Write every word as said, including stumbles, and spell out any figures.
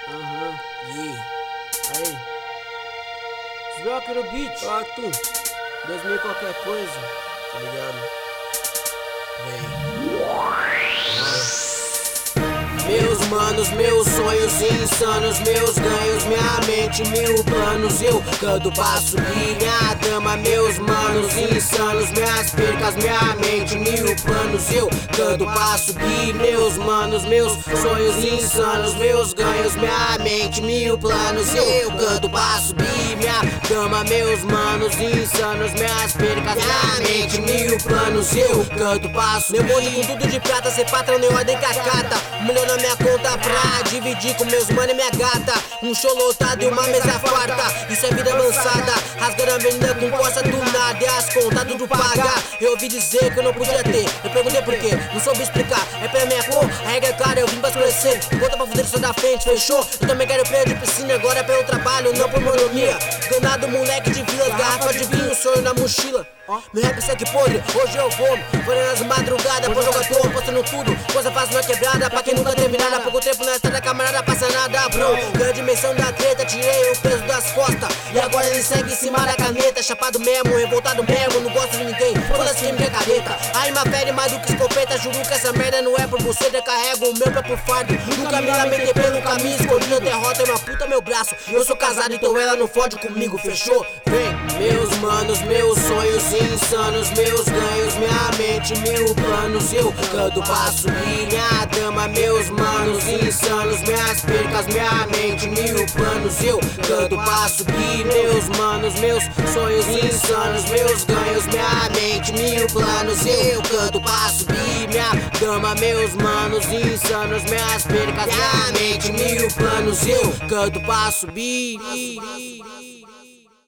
Aham, yeah. Aí. Você aqui no beat? Ah, tu. dois mil qualquer coisa, tá ligado? Vem. Meus manos, meus sonhos insanos, meus ganhos, minha mente, mil planos. Eu canto pra subir minha dama, meus manos insanos, minhas percas, minha mente, mil planos. Eu canto pra subir meus manos, meus sonhos insanos, meus ganhos, minha mente, mil planos. Eu canto pra subir minha dama, meus manos insanos, minhas percas, minha mente, mil planos. Eu canto pra subir. Meu bonde com tudo de prata, ser patrão nem ordem cacata. Mulher na minha conta pra dividir com meus mano e minha gata. Um show lotado e uma mesa farta, isso é vida lançada. Rasgando a avenida com costa do nada, e as contas tudo paga. Eu ouvi dizer que eu não podia ter, eu perguntei por quê, não soube explicar. É pela minha cor, a regra é clara, eu vim pra escurecer. Conta pra fuder isso da frente, fechou? Eu também quero praia de piscina, agora é pelo trabalho, não por monomia. Ganado moleque de vilas, garrafa de vinho, sonho na mochila. Meu rap segue podre, hoje eu vou fora nas madrugadas, pro jogador, postando tudo. Coisa fácil na quebrada, pra quem nunca teve nada. Pouco tempo na estrada, camarada, passa nada, bro. Ganha a dimensão da treta, tirei o peso das costas. E agora ele segue em cima da caneta. Chapado mesmo, revoltado mesmo, não gosto de ninguém. Foda-se quem me quer careta. A rima fere mais do que escopeta. Juro que essa merda não é por você, eu carrego o meu próprio fardo. Nunca me lamentei pelo caminho, escolhi a derrota, é uma puta meu braço. Eu sou casado, então ela não fode comigo, fechou? Vem, meus manos, meus sonhos insanos, meus ganhos, minha mente, mil planos. Eu canto pra subir minha dama, meus manos insanos, minhas percas, minha mente, mil planos. Eu canto pra subir meus manos, meus sonhos insanos, meus ganhos, minha mente, mil planos. Eu canto pra subir minha dama, meus manos insanos, minhas percas, minha mente, mil planos. Eu canto pra subir.